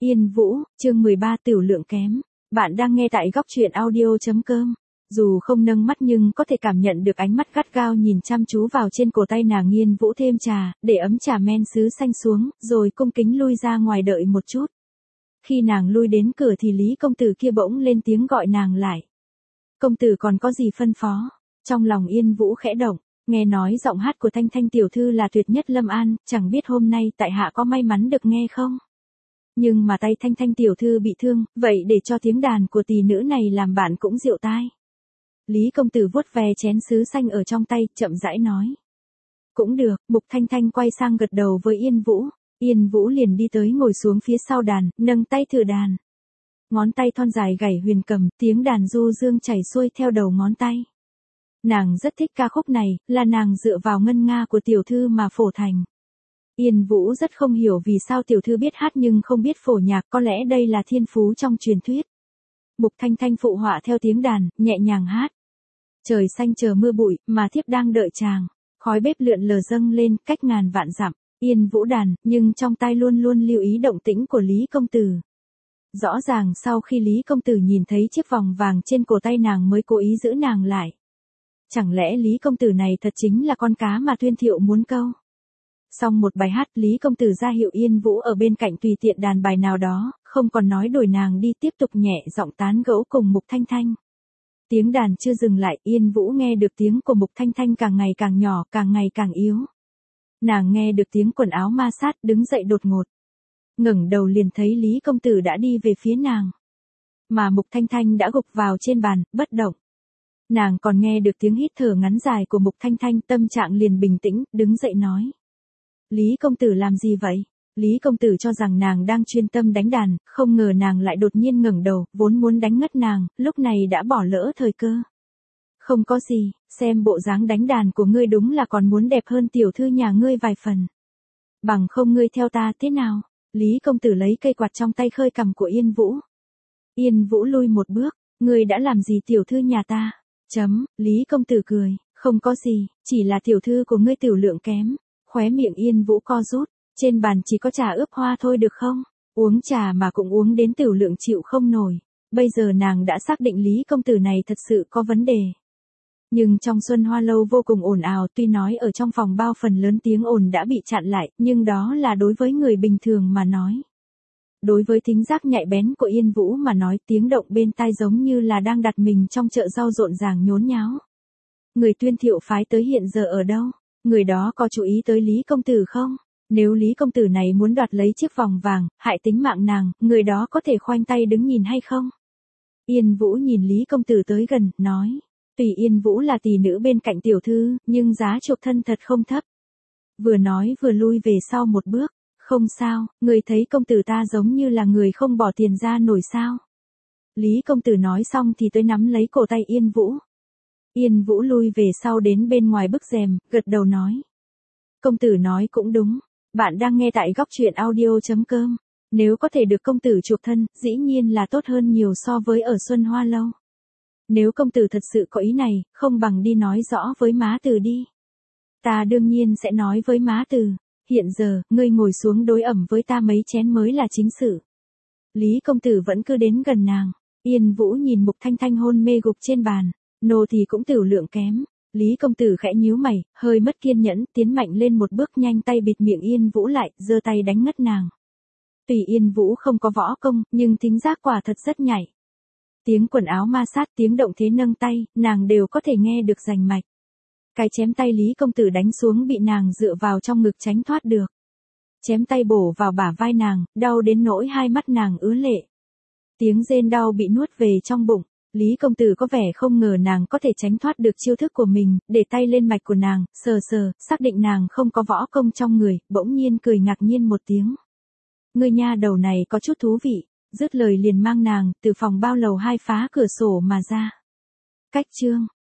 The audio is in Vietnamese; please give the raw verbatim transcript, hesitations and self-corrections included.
Yên Vũ, chương mười ba tiểu lượng kém. Bạn đang nghe tại góc truyện audio.com. Dù không nâng mắt nhưng có thể cảm nhận được ánh mắt gắt gao nhìn chăm chú vào trên cổ tay nàng. Yên Vũ thêm trà, để ấm trà men sứ xanh xuống, rồi cung kính lui ra ngoài đợi một chút. Khi nàng lui đến cửa thì Lý công tử kia bỗng lên tiếng gọi nàng lại. Công tử còn có gì phân phó? Trong lòng Yên Vũ khẽ động, nghe nói giọng hát của Thanh Thanh tiểu thư là tuyệt nhất Lâm An, chẳng biết hôm nay tại hạ có may mắn được nghe không? Nhưng mà tay Thanh Thanh tiểu thư bị thương, vậy để cho tiếng đàn của tỷ nữ này làm bạn cũng dịu tai. Lý công tử vuốt ve chén sứ xanh ở trong tay, chậm rãi nói. Cũng được, Mục Thanh Thanh quay sang gật đầu với Yên Vũ. Yên Vũ liền đi tới ngồi xuống phía sau đàn, nâng tay thử đàn. Ngón tay thon dài gảy huyền cầm, tiếng đàn du dương chảy xuôi theo đầu ngón tay. Nàng rất thích ca khúc này, là nàng dựa vào ngân nga của tiểu thư mà phổ thành. Yên Vũ rất không hiểu vì sao tiểu thư biết hát nhưng không biết phổ nhạc, có lẽ đây là thiên phú trong truyền thuyết. Mục Thanh Thanh phụ họa theo tiếng đàn, nhẹ nhàng hát. Trời xanh chờ mưa bụi, mà thiếp đang đợi chàng. Khói bếp lượn lờ dâng lên, cách ngàn vạn dặm. Yên Vũ đàn, nhưng trong tai luôn luôn lưu ý động tĩnh của Lý công tử. Rõ ràng sau khi Lý công tử nhìn thấy chiếc vòng vàng trên cổ tay nàng mới cố ý giữ nàng lại. Chẳng lẽ Lý công tử này thật chính là con cá mà Tuyên Thiệu muốn câu? Xong một bài hát, Lý công tử ra hiệu Yên Vũ ở bên cạnh tùy tiện đàn bài nào đó, không còn nói đổi nàng đi, tiếp tục nhẹ giọng tán gẫu cùng Mục Thanh Thanh. Tiếng đàn chưa dừng lại, Yên Vũ nghe được tiếng của Mục Thanh Thanh càng ngày càng nhỏ, càng ngày càng yếu. Nàng nghe được tiếng quần áo ma sát, đứng dậy đột ngột. Ngẩng đầu liền thấy Lý công tử đã đi về phía nàng. Mà Mục Thanh Thanh đã gục vào trên bàn, bất động. Nàng còn nghe được tiếng hít thở ngắn dài của Mục Thanh Thanh, tâm trạng liền bình tĩnh, đứng dậy nói. Lý công tử làm gì vậy? Lý công tử cho rằng nàng đang chuyên tâm đánh đàn, không ngờ nàng lại đột nhiên ngẩng đầu, vốn muốn đánh ngất nàng, lúc này đã bỏ lỡ thời cơ. Không có gì, xem bộ dáng đánh đàn của ngươi đúng là còn muốn đẹp hơn tiểu thư nhà ngươi vài phần. Bằng không ngươi theo ta thế nào? Lý công tử lấy cây quạt trong tay khơi cằm của Yên Vũ. Yên Vũ lui một bước, ngươi đã làm gì tiểu thư nhà ta? Chấm, Lý công tử cười, không có gì, chỉ là tiểu thư của ngươi tiểu lượng kém. Khóe miệng Yên Vũ co rút, trên bàn chỉ có trà ướp hoa thôi được không? Uống trà mà cũng uống đến tiểu lượng chịu không nổi. Bây giờ nàng đã xác định Lý công tử này thật sự có vấn đề. Nhưng trong Xuân Hoa Lâu vô cùng ồn ào, tuy nói ở trong phòng bao phần lớn tiếng ồn đã bị chặn lại, nhưng đó là đối với người bình thường mà nói. Đối với thính giác nhạy bén của Yên Vũ mà nói, tiếng động bên tai giống như là đang đặt mình trong chợ rau rộn ràng nhốn nháo. Người Tuyên Thiệu phái tới hiện giờ ở đâu? Người đó có chú ý tới Lý công tử không? Nếu Lý công tử này muốn đoạt lấy chiếc vòng vàng, hại tính mạng nàng, người đó có thể khoanh tay đứng nhìn hay không? Yên Vũ nhìn Lý công tử tới gần, nói. Tuy Yên Vũ là tỷ nữ bên cạnh tiểu thư, nhưng giá chuộc thân thật không thấp. Vừa nói vừa lui về sau một bước. Không sao, người thấy công tử ta giống như là người không bỏ tiền ra nổi sao? Lý công tử nói xong thì tới nắm lấy cổ tay Yên Vũ. Yên Vũ lui về sau đến bên ngoài bức rèm, gật đầu nói. Công tử nói cũng đúng, bạn đang nghe tại góc truyện audio.com. Nếu có thể được công tử chuộc thân, dĩ nhiên là tốt hơn nhiều so với ở Xuân Hoa Lâu. Nếu công tử thật sự có ý này, không bằng đi nói rõ với má từ đi. Ta đương nhiên sẽ nói với má từ. Hiện giờ, ngươi ngồi xuống đối ẩm với ta mấy chén mới là chính sự. Lý công tử vẫn cứ đến gần nàng. Yên Vũ nhìn Mục Thanh Thanh hôn mê gục trên bàn. Nô thì cũng tiểu lượng kém. Lý công tử khẽ nhíu mày, hơi mất kiên nhẫn, tiến mạnh lên một bước, nhanh tay bịt miệng Yên Vũ lại, giơ tay đánh ngất nàng. Tuy Yên Vũ không có võ công, nhưng thính giác quả thật rất nhạy. Tiếng quần áo ma sát, tiếng động thế nâng tay, nàng đều có thể nghe được rành mạch. Cái chém tay Lý công tử đánh xuống bị nàng dựa vào trong ngực tránh thoát được. Chém tay bổ vào bả vai nàng, đau đến nỗi hai mắt nàng ứa lệ. Tiếng rên đau bị nuốt về trong bụng. Lý công tử có vẻ không ngờ nàng có thể tránh thoát được chiêu thức của mình, để tay lên mạch của nàng, sờ sờ, xác định nàng không có võ công trong người, bỗng nhiên cười ngạc nhiên một tiếng. Người nha đầu này có chút thú vị, dứt lời liền mang nàng từ phòng bao lầu hai phá cửa sổ mà ra. Cách chương